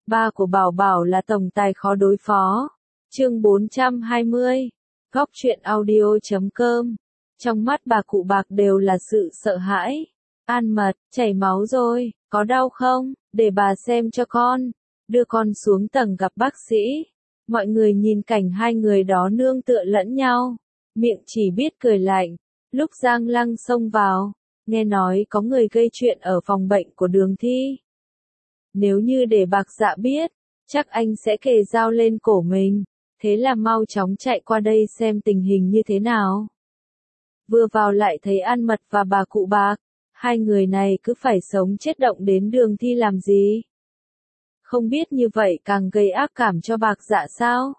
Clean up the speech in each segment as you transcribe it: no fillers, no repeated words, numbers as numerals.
Ba của Bảo Bảo là tổng tài khó đối phó. Chương 420. Góc truyện audio.com. Trong mắt bà cụ Bạc đều là sự sợ hãi. An Mật, chảy máu rồi, có đau không? Để bà xem cho con. Đưa con xuống tầng gặp bác sĩ. Mọi người nhìn cảnh hai người đó nương tựa lẫn nhau. Miệng chỉ biết cười lạnh. Lúc Giang Lăng xông vào, nghe nói có người gây chuyện ở phòng bệnh của Đường Thi. Nếu như để Bạc Dạ biết, chắc anh sẽ kề dao lên cổ mình. Thế là mau chóng chạy qua đây xem tình hình như thế nào. Vừa vào lại thấy An Mật và bà cụ Bạc. Hai người này cứ phải sống chết động đến Đường Thi làm gì? Không biết như vậy càng gây ác cảm cho Bạc Dạ sao?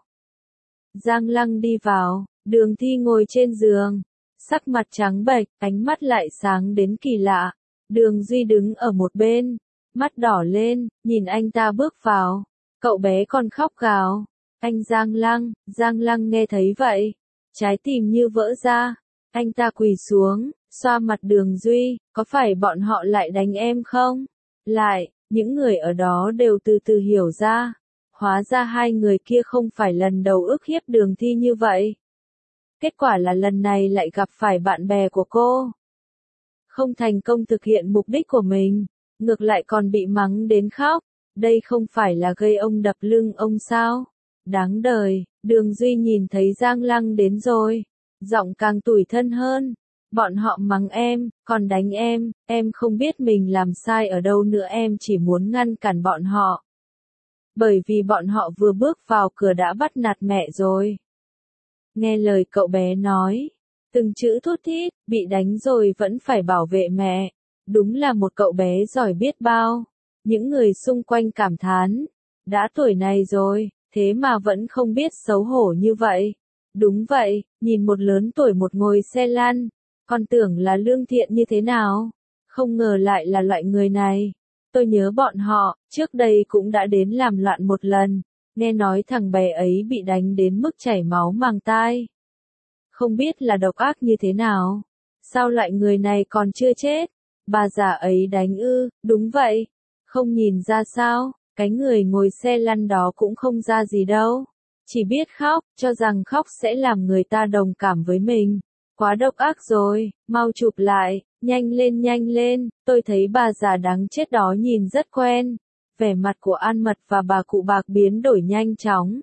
Giang Lăng đi vào, Đường Thi ngồi trên giường. Sắc mặt trắng bệch, ánh mắt lại sáng đến kỳ lạ. Đường Duy đứng ở một bên, mắt đỏ lên, nhìn anh ta bước vào. Cậu bé còn khóc gào. Anh Giang Lăng nghe thấy vậy. Trái tim như vỡ ra. Anh ta quỳ xuống, xoa mặt Đường Duy, có phải bọn họ lại đánh em không? Lại, những người ở đó đều từ từ hiểu ra. Hóa ra hai người kia không phải lần đầu ức hiếp Đường Thi như vậy. Kết quả là lần này lại gặp phải bạn bè của cô. Không thành công thực hiện mục đích của mình, ngược lại còn bị mắng đến khóc. Đây không phải là gây ông đập lưng ông sao? Đáng đời. Đường Duy nhìn thấy Giang Lăng đến rồi, giọng càng tủi thân hơn. Bọn họ mắng em, còn đánh em không biết mình làm sai ở đâu nữa, em chỉ muốn ngăn cản bọn họ. Bởi vì bọn họ vừa bước vào cửa đã bắt nạt mẹ rồi. Nghe lời cậu bé nói, từng chữ thút thít, bị đánh rồi vẫn phải bảo vệ mẹ. Đúng là một cậu bé giỏi biết bao. Những người xung quanh cảm thán, đã tuổi này rồi, thế mà vẫn không biết xấu hổ như vậy. Đúng vậy, nhìn một lớn tuổi một ngồi xe lăn, con tưởng là lương thiện như thế nào, không ngờ lại là loại người này. Tôi nhớ bọn họ, trước đây cũng đã đến làm loạn một lần, nghe nói thằng bé ấy bị đánh đến mức chảy máu màng tai. Không biết là độc ác như thế nào, sao loại người này còn chưa chết, bà già ấy đánh ư? Đúng vậy, không nhìn ra sao, cái người ngồi xe lăn đó cũng không ra gì đâu. Chỉ biết khóc, cho rằng khóc sẽ làm người ta đồng cảm với mình. Quá độc ác rồi, mau chụp lại, nhanh lên, tôi thấy bà già đáng chết đó nhìn rất quen. Vẻ mặt của An Mật và bà cụ Bạc biến đổi nhanh chóng.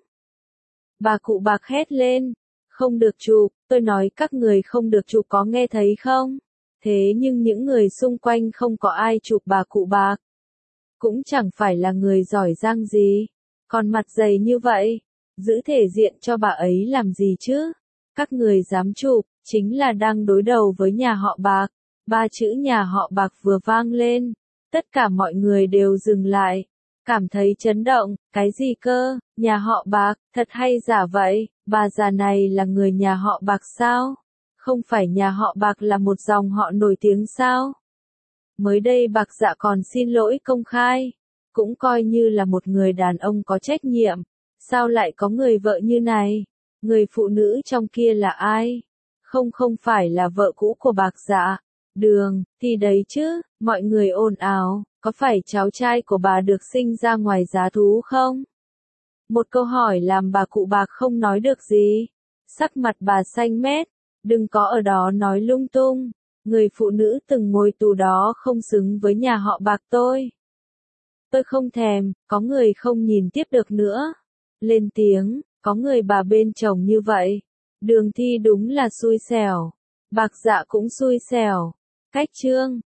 Bà cụ Bạc hét lên, không được chụp, tôi nói các người không được chụp, có nghe thấy không? Thế nhưng những người xung quanh không có ai chụp bà cụ Bạc. Cũng chẳng phải là người giỏi giang gì, còn mặt dày như vậy, giữ thể diện cho bà ấy làm gì chứ? Các người dám chụp, chính là đang đối đầu với nhà họ Bạc. Ba chữ nhà họ Bạc vừa vang lên, tất cả mọi người đều dừng lại, cảm thấy chấn động. Cái gì cơ? Nhà họ Bạc, thật hay giả vậy? Bà già này là người nhà họ Bạc sao? Không phải nhà họ Bạc là một dòng họ nổi tiếng sao? Mới đây Bạc Dạ còn xin lỗi công khai, cũng coi như là một người đàn ông có trách nhiệm. Sao lại có người vợ như này? Người phụ nữ trong kia là ai? Không phải là vợ cũ của Bạc Dạ. Đường, thì đấy chứ, mọi người ồn ào, có phải cháu trai của bà được sinh ra ngoài giá thú không? Một câu hỏi làm bà cụ Bạc không nói được gì. Sắc mặt bà xanh mét, đừng có ở đó nói lung tung. Người phụ nữ từng ngồi tù đó không xứng với nhà họ Bạc tôi. Tôi không thèm, có người không nhìn tiếp được nữa. Lên tiếng, có người bà bên chồng như vậy. Đường Thi đúng là xui xẻo. Bạc Dạ cũng xui xẻo. Cách chương.